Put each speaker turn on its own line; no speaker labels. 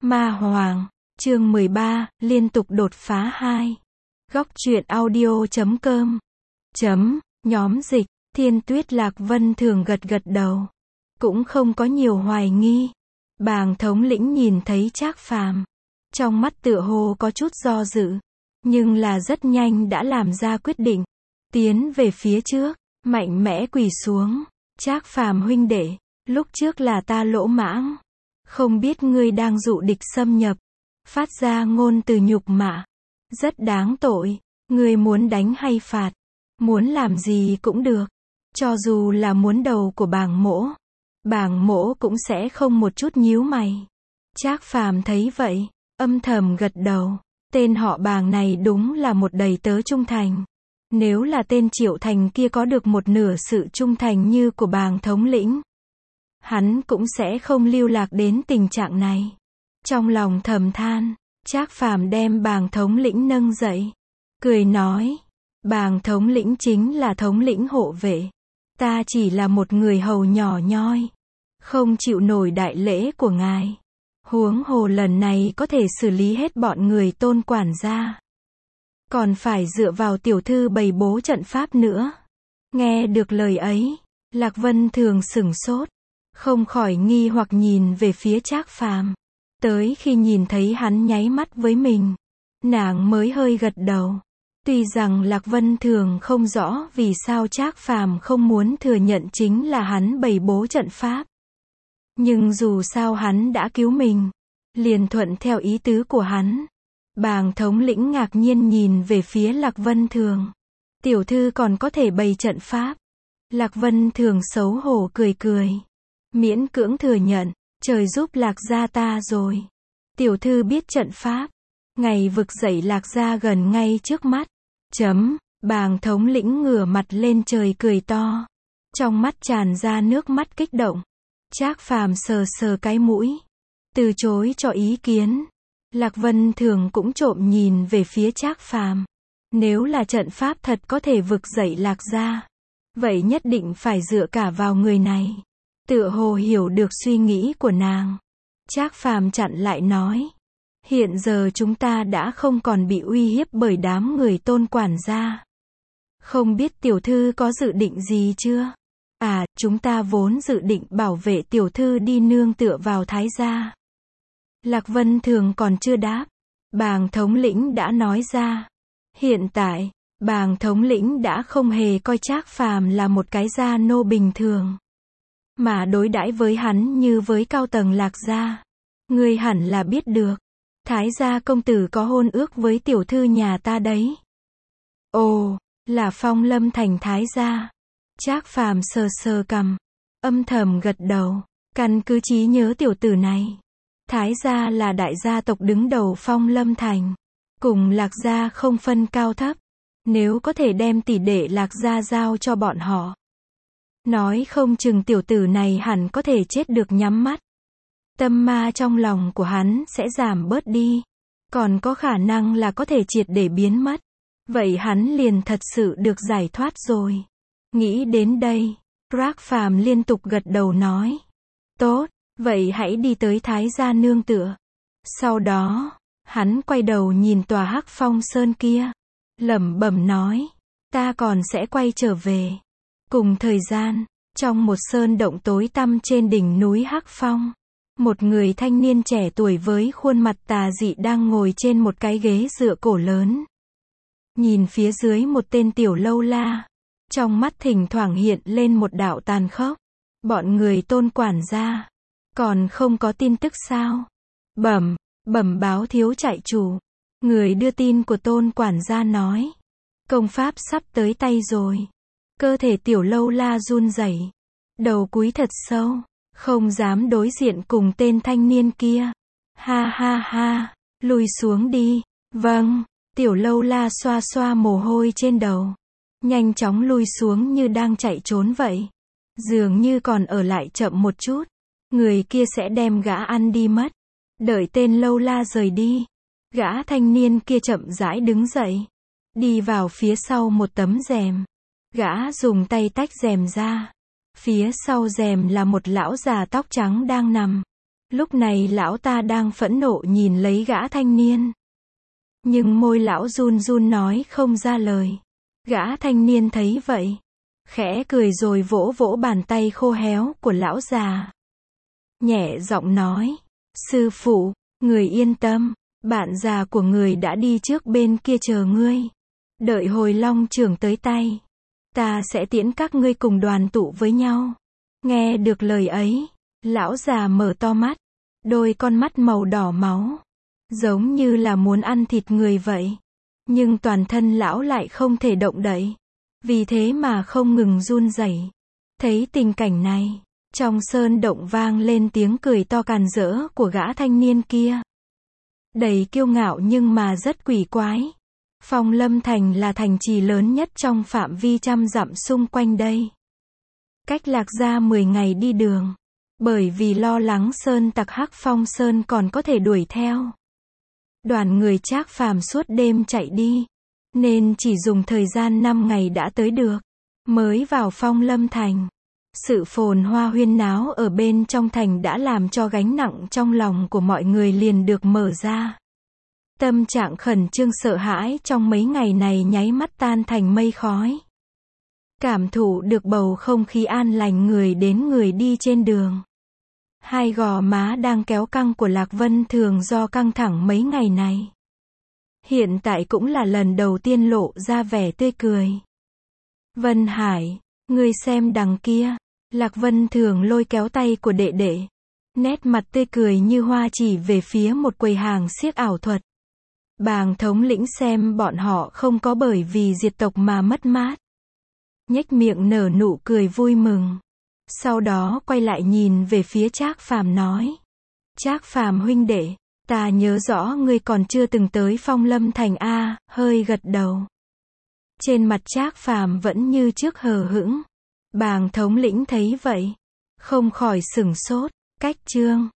Ma Hoàng, chương 13, liên tục đột phá 2. Góc truyện audio.com. Nhóm dịch, Thiên Tuyết Lạc Vân Thường gật gật đầu. Cũng không có nhiều hoài nghi. Bàng thống lĩnh nhìn thấy Trác Phàm, trong mắt tựa hồ có chút do dự, nhưng là rất nhanh đã làm ra quyết định. Tiến về phía trước, mạnh mẽ quỳ xuống. Trác Phàm huynh đệ, lúc trước là ta lỗ mãng. Không biết ngươi đang dụ địch xâm nhập, phát ra ngôn từ nhục mạ. Rất đáng tội, ngươi muốn đánh hay phạt, muốn làm gì cũng được. Cho dù là muốn đầu của Bàng mỗ cũng sẽ không một chút nhíu mày. Trác Phàm thấy vậy, âm thầm gật đầu. Tên họ Bàng này đúng là một đầy tớ trung thành. Nếu là tên Triệu Thành kia có được một nửa sự trung thành như của Bàng thống lĩnh, hắn cũng sẽ không lưu lạc đến tình trạng này. Trong lòng thầm than, Trác Phàm đem Bàng thống lĩnh nâng dậy, cười nói: Bàng thống lĩnh chính là thống lĩnh hộ vệ, ta chỉ là một người hầu nhỏ nhoi, không chịu nổi đại lễ của ngài. Huống hồ lần này có thể xử lý hết bọn người Tôn quản gia, còn phải dựa vào tiểu thư bày bố trận pháp nữa. Nghe được lời ấy, Lạc Vân Thường sửng sốt, không khỏi nghi hoặc nhìn về phía Trác Phàm. Tới khi nhìn thấy hắn nháy mắt với mình, nàng mới hơi gật đầu. Tuy rằng Lạc Vân Thường không rõ vì sao Trác Phàm không muốn thừa nhận chính là hắn bày bố trận pháp, nhưng dù sao hắn đã cứu mình, liền thuận theo ý tứ của hắn. Bàng thống lĩnh ngạc nhiên nhìn về phía Lạc Vân Thường. Tiểu thư còn có thể bày trận pháp? Lạc Vân Thường xấu hổ cười cười, miễn cưỡng thừa nhận, trời giúp Lạc gia ta rồi. Tiểu thư biết trận pháp, ngày vực dậy Lạc gia gần ngay trước mắt. Bàng thống lĩnh ngửa mặt lên trời cười to, trong mắt tràn ra nước mắt kích động. Trác Phàm sờ sờ cái mũi, từ chối cho ý kiến. Lạc Vân Thường cũng trộm nhìn về phía Trác Phàm. Nếu là trận pháp thật có thể vực dậy Lạc gia, vậy nhất định phải dựa cả vào người này. Tựa hồ hiểu được suy nghĩ của nàng, Trác Phàm chặn lại nói: hiện giờ chúng ta đã không còn bị uy hiếp bởi đám người Tôn quản gia. Không biết tiểu thư có dự định gì chưa? À, chúng ta vốn dự định bảo vệ tiểu thư đi nương tựa vào Thái gia. Lạc Vân Thường còn chưa đáp, Bàng thống lĩnh đã nói ra. Hiện tại, Bàng thống lĩnh đã không hề coi Trác Phàm là một cái gia nô bình thường, mà đối đãi với hắn như với cao tầng Lạc gia. Ngươi hẳn là biết được, Thái gia công tử có hôn ước với tiểu thư nhà ta đấy. Ồ, là Phong Lâm thành Thái gia. Trác Phàm sờ sờ cằm, âm thầm gật đầu. Căn cứ trí nhớ tiểu tử này, Thái gia là đại gia tộc đứng đầu Phong Lâm thành, cùng Lạc gia không phân cao thấp. Nếu có thể đem tỷ đệ Lạc gia giao cho bọn họ, nói không chừng tiểu tử này hẳn có thể chết được nhắm mắt. Tâm ma trong lòng của hắn sẽ giảm bớt đi, còn có khả năng là có thể triệt để biến mất. Vậy hắn liền thật sự được giải thoát rồi. Nghĩ đến đây, Trác Phàm liên tục gật đầu nói: tốt, vậy hãy đi tới Thái gia nương tựa. Sau đó, hắn quay đầu nhìn tòa Hắc Phong Sơn kia, lẩm bẩm nói: ta còn sẽ quay trở về. Cùng thời gian, trong một sơn động tối tăm trên đỉnh núi Hắc Phong, một người thanh niên trẻ tuổi với khuôn mặt tà dị đang ngồi trên một cái ghế dựa cổ lớn, nhìn phía dưới một tên tiểu lâu la, trong mắt thỉnh thoảng hiện lên một đạo tàn khốc. Bọn người Tôn quản gia, còn không có tin tức sao? Bẩm báo thiếu trại chủ. Người đưa tin của Tôn quản gia nói, công pháp sắp tới tay rồi. Cơ thể tiểu lâu la run rẩy, đầu cúi thật sâu, không dám đối diện cùng tên thanh niên kia. Ha ha ha, lùi xuống đi. Vâng. Tiểu lâu la xoa xoa mồ hôi trên đầu, nhanh chóng lui xuống như đang chạy trốn vậy. Dường như còn ở lại chậm một chút, người kia sẽ đem gã ăn đi mất. Đợi tên lâu la rời đi, gã thanh niên kia chậm rãi đứng dậy, đi vào phía sau một tấm rèm. Gã dùng tay tách rèm ra. Phía sau rèm là một lão già tóc trắng đang nằm. Lúc này lão ta đang phẫn nộ nhìn lấy gã thanh niên. Nhưng môi lão run run nói không ra lời. Gã thanh niên thấy vậy, khẽ cười rồi vỗ vỗ bàn tay khô héo của lão già. Nhẹ giọng nói, sư phụ, người yên tâm, bạn già của người đã đi trước bên kia chờ ngươi. Đợi hồi long trưởng tới tay, ta sẽ tiễn các ngươi cùng đoàn tụ với nhau. Nghe được lời ấy, lão già mở to mắt, đôi con mắt màu đỏ máu, giống như là muốn ăn thịt người vậy. Nhưng toàn thân lão lại không thể động đậy, vì thế mà không ngừng run rẩy. Thấy tình cảnh này, trong sơn động vang lên tiếng cười to càn rỡ của gã thanh niên kia. Đầy kiêu ngạo nhưng mà rất quỷ quái. Phong Lâm Thành là thành trì lớn nhất trong phạm vi 100 dặm xung quanh đây. Cách Lạc Gia 10 ngày đi đường. Bởi vì lo lắng sơn tặc Hắc Phong Sơn còn có thể đuổi theo. Đoàn người Trác Phàm suốt đêm chạy đi, nên chỉ dùng thời gian 5 ngày đã tới được. Mới vào Phong Lâm Thành, sự phồn hoa huyên náo ở bên trong thành đã làm cho gánh nặng trong lòng của mọi người liền được mở ra. Tâm trạng khẩn trương sợ hãi trong mấy ngày này nháy mắt tan thành mây khói. Cảm thụ được bầu không khí an lành người đến người đi trên đường. Hai gò má đang kéo căng của Lạc Vân Thường do căng thẳng mấy ngày này. Hiện tại cũng là lần đầu tiên lộ ra vẻ tươi cười. Vân Hải, ngươi xem đằng kia. Lạc Vân Thường lôi kéo tay của đệ đệ. Nét mặt tươi cười như hoa chỉ về phía một quầy hàng xiếc ảo thuật. Bàng thống lĩnh xem bọn họ không có bởi vì diệt tộc mà mất mát. Nhếch miệng nở nụ cười vui mừng. Sau đó quay lại nhìn về phía Trác Phàm nói. Trác Phàm huynh đệ, ta nhớ rõ ngươi còn chưa từng tới Phong Lâm Thành a, hơi gật đầu. Trên mặt Trác Phàm vẫn như trước hờ hững. Bàng thống lĩnh thấy vậy, không khỏi sửng sốt. Cách chương